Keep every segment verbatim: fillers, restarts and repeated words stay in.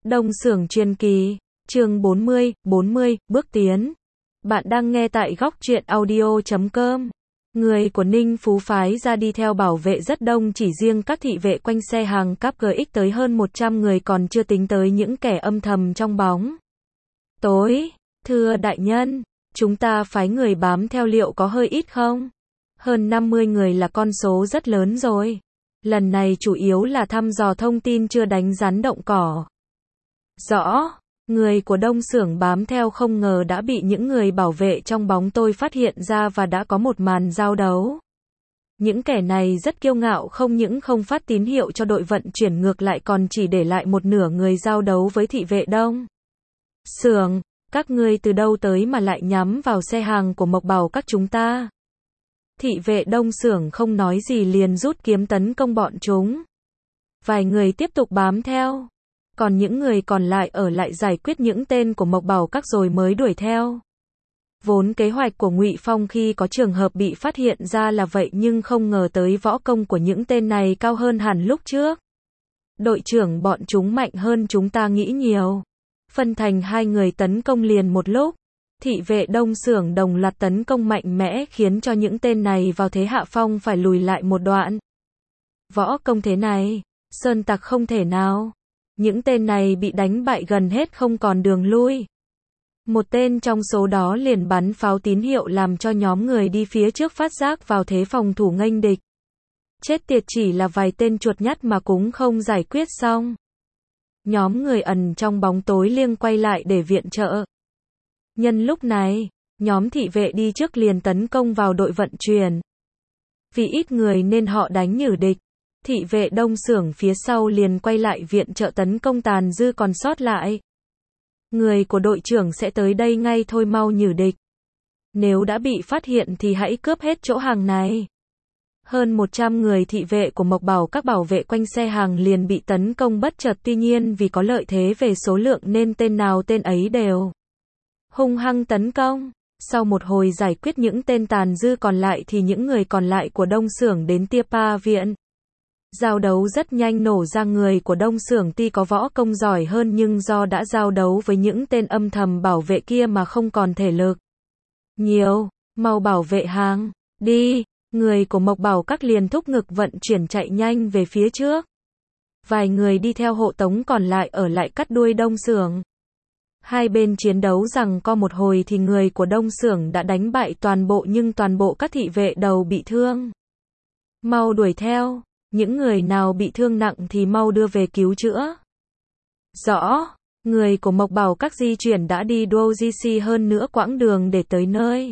Đông Xưởng Truyền Kỳ, chương bốn mươi, bốn mươi, bước tiến. Bạn đang nghe tại góc truyện audio chấm com. Người của Ninh Phú phái ra đi theo bảo vệ rất đông, chỉ riêng các thị vệ quanh xe hàng cáp giê ích tới hơn một trăm người, còn chưa tính tới những kẻ âm thầm trong bóng tối. Thưa đại nhân, chúng ta phái người bám theo liệu có hơi ít không? Hơn năm mươi người là con số rất lớn rồi. Lần này chủ yếu là thăm dò thông tin, chưa đánh rắn động cỏ. Rõ, người của Đông Xưởng bám theo không ngờ đã bị những người bảo vệ trong bóng tôi phát hiện ra và đã có một màn giao đấu. Những kẻ này rất kiêu ngạo, không những không phát tín hiệu cho đội vận chuyển, ngược lại còn chỉ để lại một nửa người giao đấu với thị vệ Đông Xưởng. Các ngươi từ đâu tới mà lại nhắm vào xe hàng của Mộc Bảo các chúng ta? Thị vệ Đông Xưởng không nói gì liền rút kiếm tấn công bọn chúng. Vài người tiếp tục bám theo, còn những người còn lại ở lại giải quyết những tên của Mộc Bảo các rồi mới đuổi theo. Vốn kế hoạch của Ngụy Phong khi có trường hợp bị phát hiện ra là vậy, nhưng không ngờ tới võ công của những tên này cao hơn hẳn lúc trước. Đội trưởng, bọn chúng mạnh hơn chúng ta nghĩ nhiều. Phân thành hai người tấn công liền một lúc. Thị vệ Đông Xưởng đồng loạt tấn công mạnh mẽ, khiến cho những tên này vào thế hạ phong phải lùi lại một đoạn. Võ công thế này, sơn tặc không thể nào. Những tên này bị đánh bại gần hết, không còn đường lui. Một tên trong số đó liền bắn pháo tín hiệu, làm cho nhóm người đi phía trước phát giác vào thế phòng thủ nghênh địch. Chết tiệt, chỉ là vài tên chuột nhắt mà cũng không giải quyết xong. Nhóm người ẩn trong bóng tối liêng quay lại để viện trợ. Nhân lúc này, nhóm thị vệ đi trước liền tấn công vào đội vận chuyển. Vì ít người nên họ đánh nhử địch. Thị vệ Đông Xưởng phía sau liền quay lại viện trợ tấn công tàn dư còn sót lại. Người của đội trưởng sẽ tới đây ngay thôi, mau nhử địch. Nếu đã bị phát hiện thì hãy cướp hết chỗ hàng này. Hơn một trăm người thị vệ của Mộc Bảo các bảo vệ quanh xe hàng liền bị tấn công bất chợt, tuy nhiên vì có lợi thế về số lượng nên tên nào tên ấy đều hung hăng tấn công. Sau một hồi giải quyết những tên tàn dư còn lại thì những người còn lại của Đông Xưởng đến Tia Pa viện. Giao đấu rất nhanh nổ ra, người của Đông Xưởng tuy có võ công giỏi hơn nhưng do đã giao đấu với những tên âm thầm bảo vệ kia mà không còn thể lực nhiều. Mau bảo vệ hàng, đi. Người của Mộc Bảo các liền thúc ngực vận chuyển chạy nhanh về phía trước. Vài người đi theo hộ tống, còn lại ở lại cắt đuôi Đông Xưởng. Hai bên chiến đấu rằng co một hồi thì người của Đông Xưởng đã đánh bại toàn bộ, nhưng toàn bộ các thị vệ đầu bị thương. Mau đuổi theo, những người nào bị thương nặng thì mau đưa về cứu chữa. Rõ, người của Mộc Bảo các di chuyển đã đi Dojici hơn nữa quãng đường để tới nơi.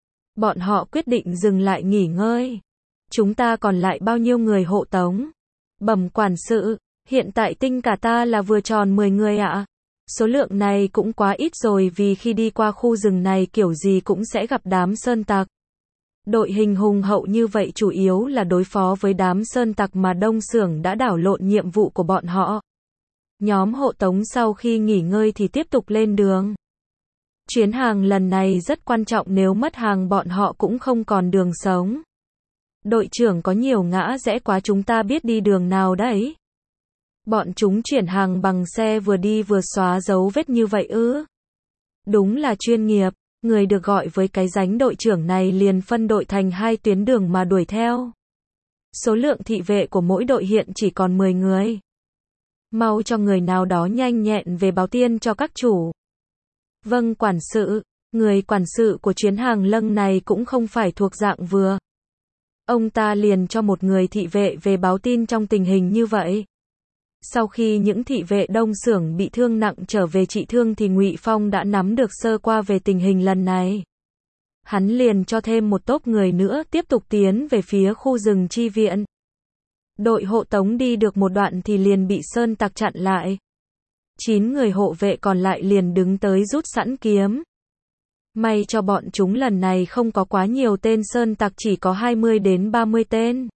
Bọn họ quyết định dừng lại nghỉ ngơi. Chúng ta còn lại bao nhiêu người hộ tống? Bẩm quản sự, hiện tại tinh cả ta là vừa tròn mười người ạ. Số lượng này cũng quá ít rồi, vì khi đi qua khu rừng này kiểu gì cũng sẽ gặp đám sơn tặc. Đội hình hùng hậu như vậy chủ yếu là đối phó với đám sơn tặc mà Đông Xưởng đã đảo lộn nhiệm vụ của bọn họ. Nhóm hộ tống sau khi nghỉ ngơi thì tiếp tục lên đường. Chuyến hàng lần này rất quan trọng, nếu mất hàng bọn họ cũng không còn đường sống. Đội trưởng, có nhiều ngã rẽ quá, chúng ta biết đi đường nào đấy? Bọn chúng chuyển hàng bằng xe vừa đi vừa xóa dấu vết như vậy ư? Đúng là chuyên nghiệp. Người được gọi với cái danh đội trưởng này liền phân đội thành hai tuyến đường mà đuổi theo. Số lượng thị vệ của mỗi đội hiện chỉ còn mười người. Mau cho người nào đó nhanh nhẹn về báo tin cho các chủ. Vâng quản sự. Người quản sự của chuyến hàng lâng này cũng không phải thuộc dạng vừa. Ông ta liền cho một người thị vệ về báo tin trong tình hình như vậy. Sau khi những thị vệ Đông Xưởng bị thương nặng trở về trị thương thì Ngụy Phong đã nắm được sơ qua về tình hình lần này. Hắn liền cho thêm một tốp người nữa tiếp tục tiến về phía khu rừng chi viện. Đội hộ tống đi được một đoạn thì liền bị sơn tặc chặn lại. Chín người hộ vệ còn lại liền đứng tới rút sẵn kiếm. May cho bọn chúng lần này không có quá nhiều tên sơn tặc, chỉ có hai mươi đến ba mươi tên.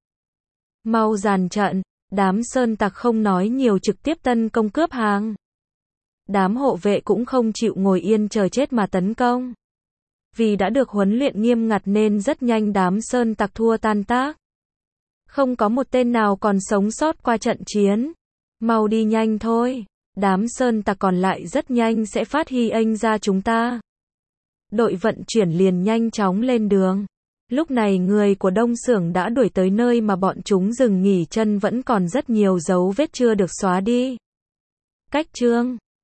Mau dàn trận. Đám sơn tặc không nói nhiều, trực tiếp tấn công cướp hàng. Đám hộ vệ cũng không chịu ngồi yên chờ chết mà tấn công. Vì đã được huấn luyện nghiêm ngặt nên rất nhanh đám sơn tặc thua tan tác. Không có một tên nào còn sống sót qua trận chiến. Mau đi nhanh thôi. Đám sơn tặc còn lại rất nhanh sẽ phát hi anh ra chúng ta. Đội vận chuyển liền nhanh chóng lên đường. Lúc này người của Đông Xưởng đã đuổi tới nơi mà bọn chúng dừng nghỉ chân, vẫn còn rất nhiều dấu vết chưa được xóa đi. Cách chương